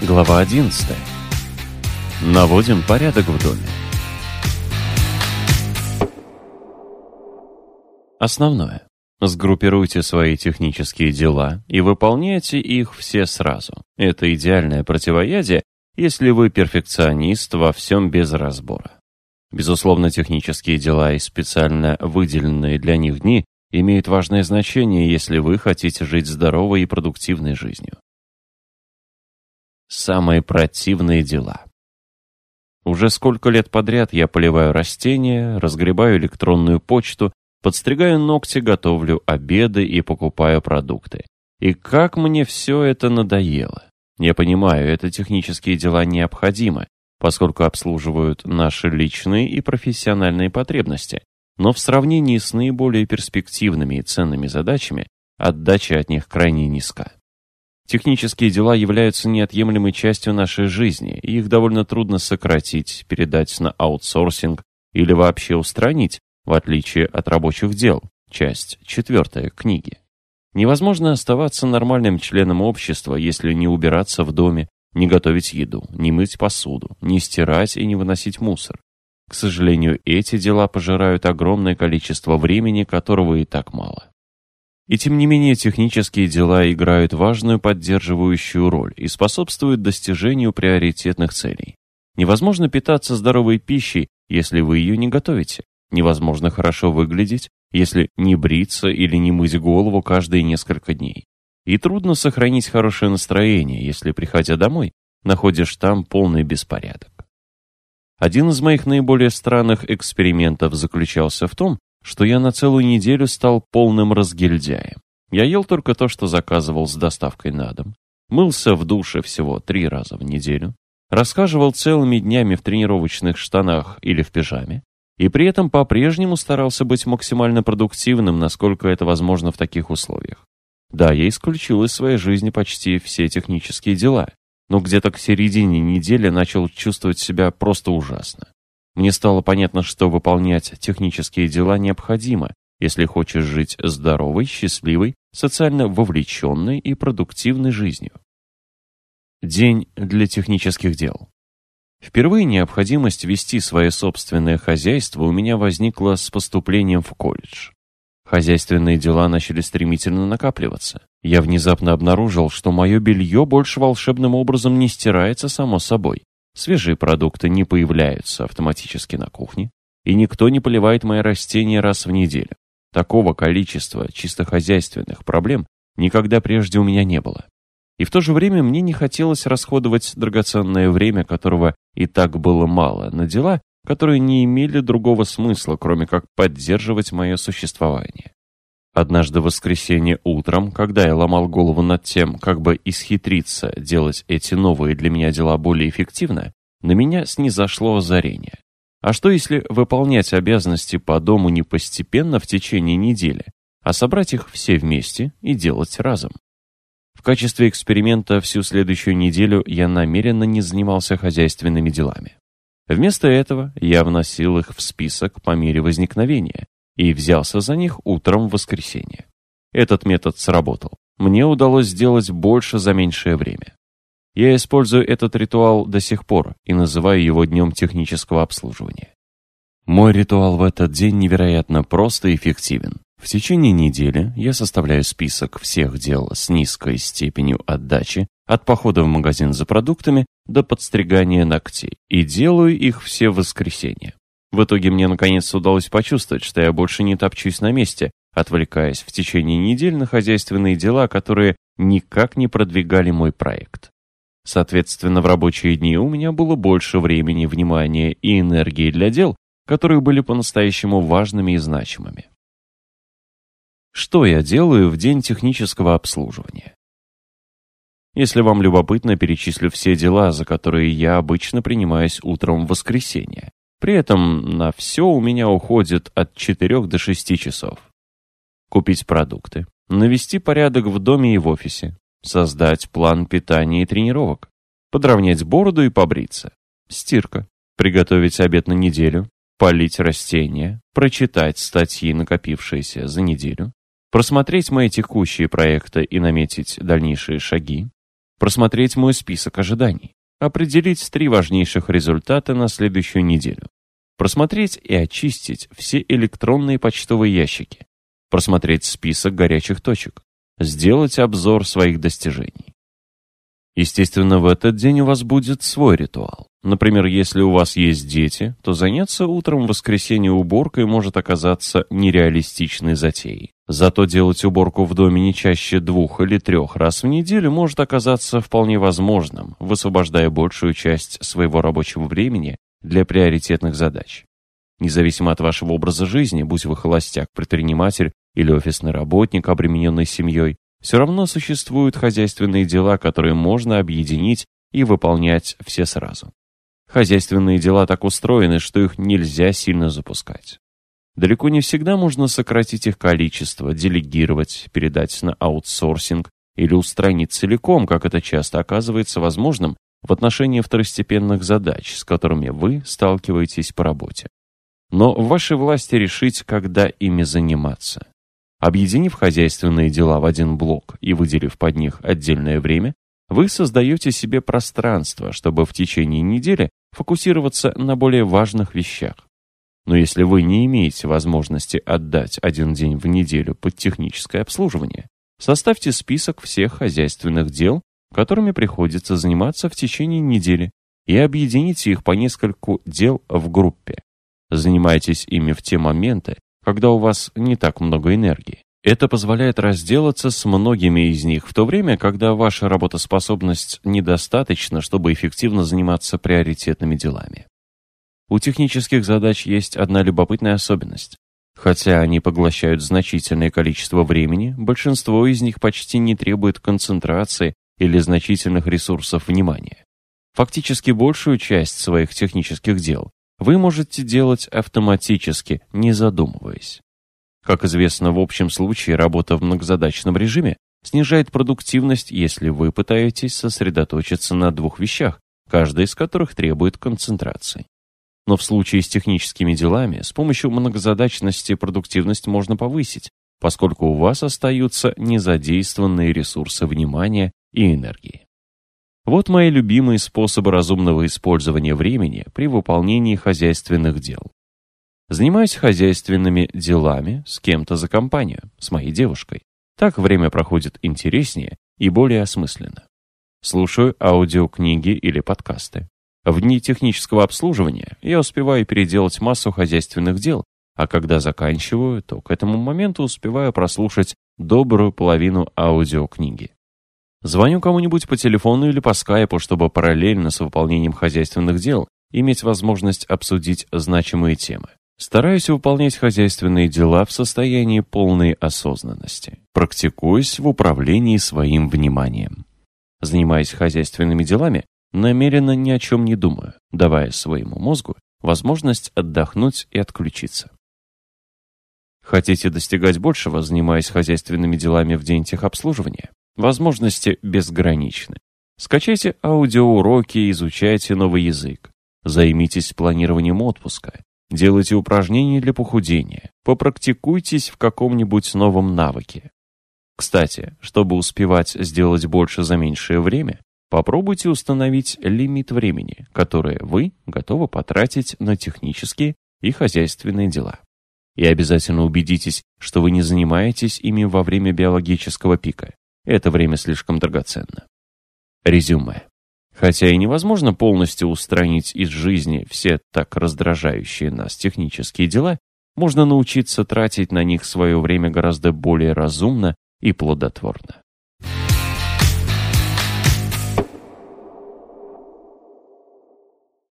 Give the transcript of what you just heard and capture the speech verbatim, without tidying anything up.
Глава одиннадцатая. Наводим порядок в доме. Основное. Сгруппируйте свои технические дела и выполняйте их все сразу. Это идеальное противоядие, если вы перфекционист во всем без разбора. Безусловно, технические дела и специально выделенные для них дни имеют важное значение, если вы хотите жить здоровой и продуктивной жизнью. Самые противные дела. Уже сколько лет подряд я поливаю растения, разгребаю электронную почту, подстригаю ногти, готовлю обеды и покупаю продукты. И как мне все это надоело. Я понимаю, это технические дела необходимы, поскольку обслуживают наши личные и профессиональные потребности, но в сравнении с наиболее перспективными и ценными задачами отдача от них крайне низка. Технические дела являются неотъемлемой частью нашей жизни, и их довольно трудно сократить, передать на аутсорсинг или вообще устранить, в отличие от рабочих дел. Часть четвертая книги. Невозможно оставаться нормальным членом общества, если не убираться в доме, не готовить еду, не мыть посуду, не стирать и не выносить мусор. К сожалению, эти дела пожирают огромное количество времени, которого и так мало. И тем не менее, технические дела играют важную поддерживающую роль и способствуют достижению приоритетных целей. Невозможно питаться здоровой пищей, если вы ее не готовите. Невозможно хорошо выглядеть, если не бриться или не мыть голову каждые несколько дней. И трудно сохранить хорошее настроение, если, приходя домой, находишь там полный беспорядок. Один из моих наиболее странных экспериментов заключался в том, что я на целую неделю стал полным разгильдяем. Я ел только то, что заказывал с доставкой на дом, мылся в душе всего три раза в неделю, расхаживал целыми днями в тренировочных штанах или в пижаме, и при этом по-прежнему старался быть максимально продуктивным, насколько это возможно в таких условиях. Да, я исключил из своей жизни почти все технические дела, но где-то к середине недели начал чувствовать себя просто ужасно. Мне стало понятно, что выполнять технические дела необходимо, если хочешь жить здоровой, счастливой, социально вовлеченной и продуктивной жизнью. День для технических дел. Впервые необходимость вести свое собственное хозяйство у меня возникла с поступлением в колледж. Хозяйственные дела начали стремительно накапливаться. Я внезапно обнаружил, что мое белье больше волшебным образом не стирается само собой. Свежие продукты не появляются автоматически на кухне, и никто не поливает мои растения раз в неделю. Такого количества чисто хозяйственных проблем никогда прежде у меня не было. И в то же время мне не хотелось расходовать драгоценное время, которого и так было мало, на дела, которые не имели другого смысла, кроме как поддерживать мое существование. Однажды в воскресенье утром, когда я ломал голову над тем, как бы исхитриться делать эти новые для меня дела более эффективно, на меня снизошло озарение. А что если выполнять обязанности по дому не постепенно в течение недели, а собрать их все вместе и делать разом? В качестве эксперимента всю следующую неделю я намеренно не занимался хозяйственными делами. Вместо этого я вносил их в список по мере возникновения и взялся за них утром в воскресенье. Этот метод сработал. Мне удалось сделать больше за меньшее время. Я использую этот ритуал до сих пор и называю его днем технического обслуживания. Мой ритуал в этот день невероятно прост и эффективен. В течение недели я составляю список всех дел с низкой степенью отдачи, от похода в магазин за продуктами до подстригания ногтей, и делаю их все в воскресенье. В итоге мне наконец удалось почувствовать, что я больше не топчусь на месте, отвлекаясь в течение недель на хозяйственные дела, которые никак не продвигали мой проект. Соответственно, в рабочие дни у меня было больше времени, внимания и энергии для дел, которые были по-настоящему важными и значимыми. Что я делаю в день технического обслуживания? Если вам любопытно, перечислю все дела, за которые я обычно принимаюсь утром в воскресенье. При этом на все у меня уходит от четырёх до шести часов. Купить продукты, навести порядок в доме и в офисе, создать план питания и тренировок, подровнять бороду и побриться, стирка, приготовить обед на неделю, полить растения, прочитать статьи, накопившиеся за неделю, просмотреть мои текущие проекты и наметить дальнейшие шаги, просмотреть мой список ожиданий, определить три важнейших результата на следующую неделю, просмотреть и очистить все электронные почтовые ящики, просмотреть список горячих точек, сделать обзор своих достижений. Естественно, в этот день у вас будет свой ритуал. Например, если у вас есть дети, то заняться утром в воскресенье уборкой может оказаться нереалистичной затеей. Зато делать уборку в доме не чаще двух или трех раз в неделю может оказаться вполне возможным, высвобождая большую часть своего рабочего времени для приоритетных задач. Независимо от вашего образа жизни, будь вы холостяк, предприниматель или офисный работник, обремененный семьей, все равно существуют хозяйственные дела, которые можно объединить и выполнять все сразу. Хозяйственные дела так устроены, что их нельзя сильно запускать. Далеко не всегда можно сократить их количество, делегировать, передать на аутсорсинг или устранить целиком, как это часто оказывается возможным в отношении второстепенных задач, с которыми вы сталкиваетесь по работе. Но в вашей власти решить, когда ими заниматься. Объединив хозяйственные дела в один блок и выделив под них отдельное время, вы создаете себе пространство, чтобы в течение недели фокусироваться на более важных вещах. Но если вы не имеете возможности отдать один день в неделю под техническое обслуживание, составьте список всех хозяйственных дел, которыми приходится заниматься в течение недели, и объедините их по нескольку дел в группе. Занимайтесь ими в те моменты, когда у вас не так много энергии. Это позволяет разделаться с многими из них, в то время, когда ваша работоспособность недостаточна, чтобы эффективно заниматься приоритетными делами. У технических задач есть одна любопытная особенность. Хотя они поглощают значительное количество времени, большинство из них почти не требует концентрации или значительных ресурсов внимания. Фактически большую часть своих технических дел вы можете делать автоматически, не задумываясь. Как известно, в общем случае работа в многозадачном режиме снижает продуктивность, если вы пытаетесь сосредоточиться на двух вещах, каждая из которых требует концентрации. Но в случае с техническими делами с помощью многозадачности продуктивность можно повысить, поскольку у вас остаются незадействованные ресурсы внимания и энергии. Вот мои любимые способы разумного использования времени при выполнении хозяйственных дел. Занимаюсь хозяйственными делами с кем-то за компанию, с моей девушкой. Так время проходит интереснее и более осмысленно. Слушаю аудиокниги или подкасты. В дни технического обслуживания я успеваю переделать массу хозяйственных дел, а когда заканчиваю, то к этому моменту успеваю прослушать добрую половину аудиокниги. Звоню кому-нибудь по телефону или по скайпу, чтобы параллельно с выполнением хозяйственных дел иметь возможность обсудить значимые темы. Стараюсь выполнять хозяйственные дела в состоянии полной осознанности, практикуясь в управлении своим вниманием. Занимаясь хозяйственными делами, намеренно ни о чем не думаю, давая своему мозгу возможность отдохнуть и отключиться. Хотите достигать большего, занимаясь хозяйственными делами в день техобслуживания? Возможности безграничны. Скачайте аудиоуроки, изучайте новый язык. Займитесь планированием отпуска. Делайте упражнения для похудения. Попрактикуйтесь в каком-нибудь новом навыке. Кстати, чтобы успевать сделать больше за меньшее время, попробуйте установить лимит времени, которое вы готовы потратить на технические и хозяйственные дела. И обязательно убедитесь, что вы не занимаетесь ими во время биологического пика. Это время слишком драгоценно. Резюме. Хотя и невозможно полностью устранить из жизни все так раздражающие нас технические дела, можно научиться тратить на них свое время гораздо более разумно и плодотворно.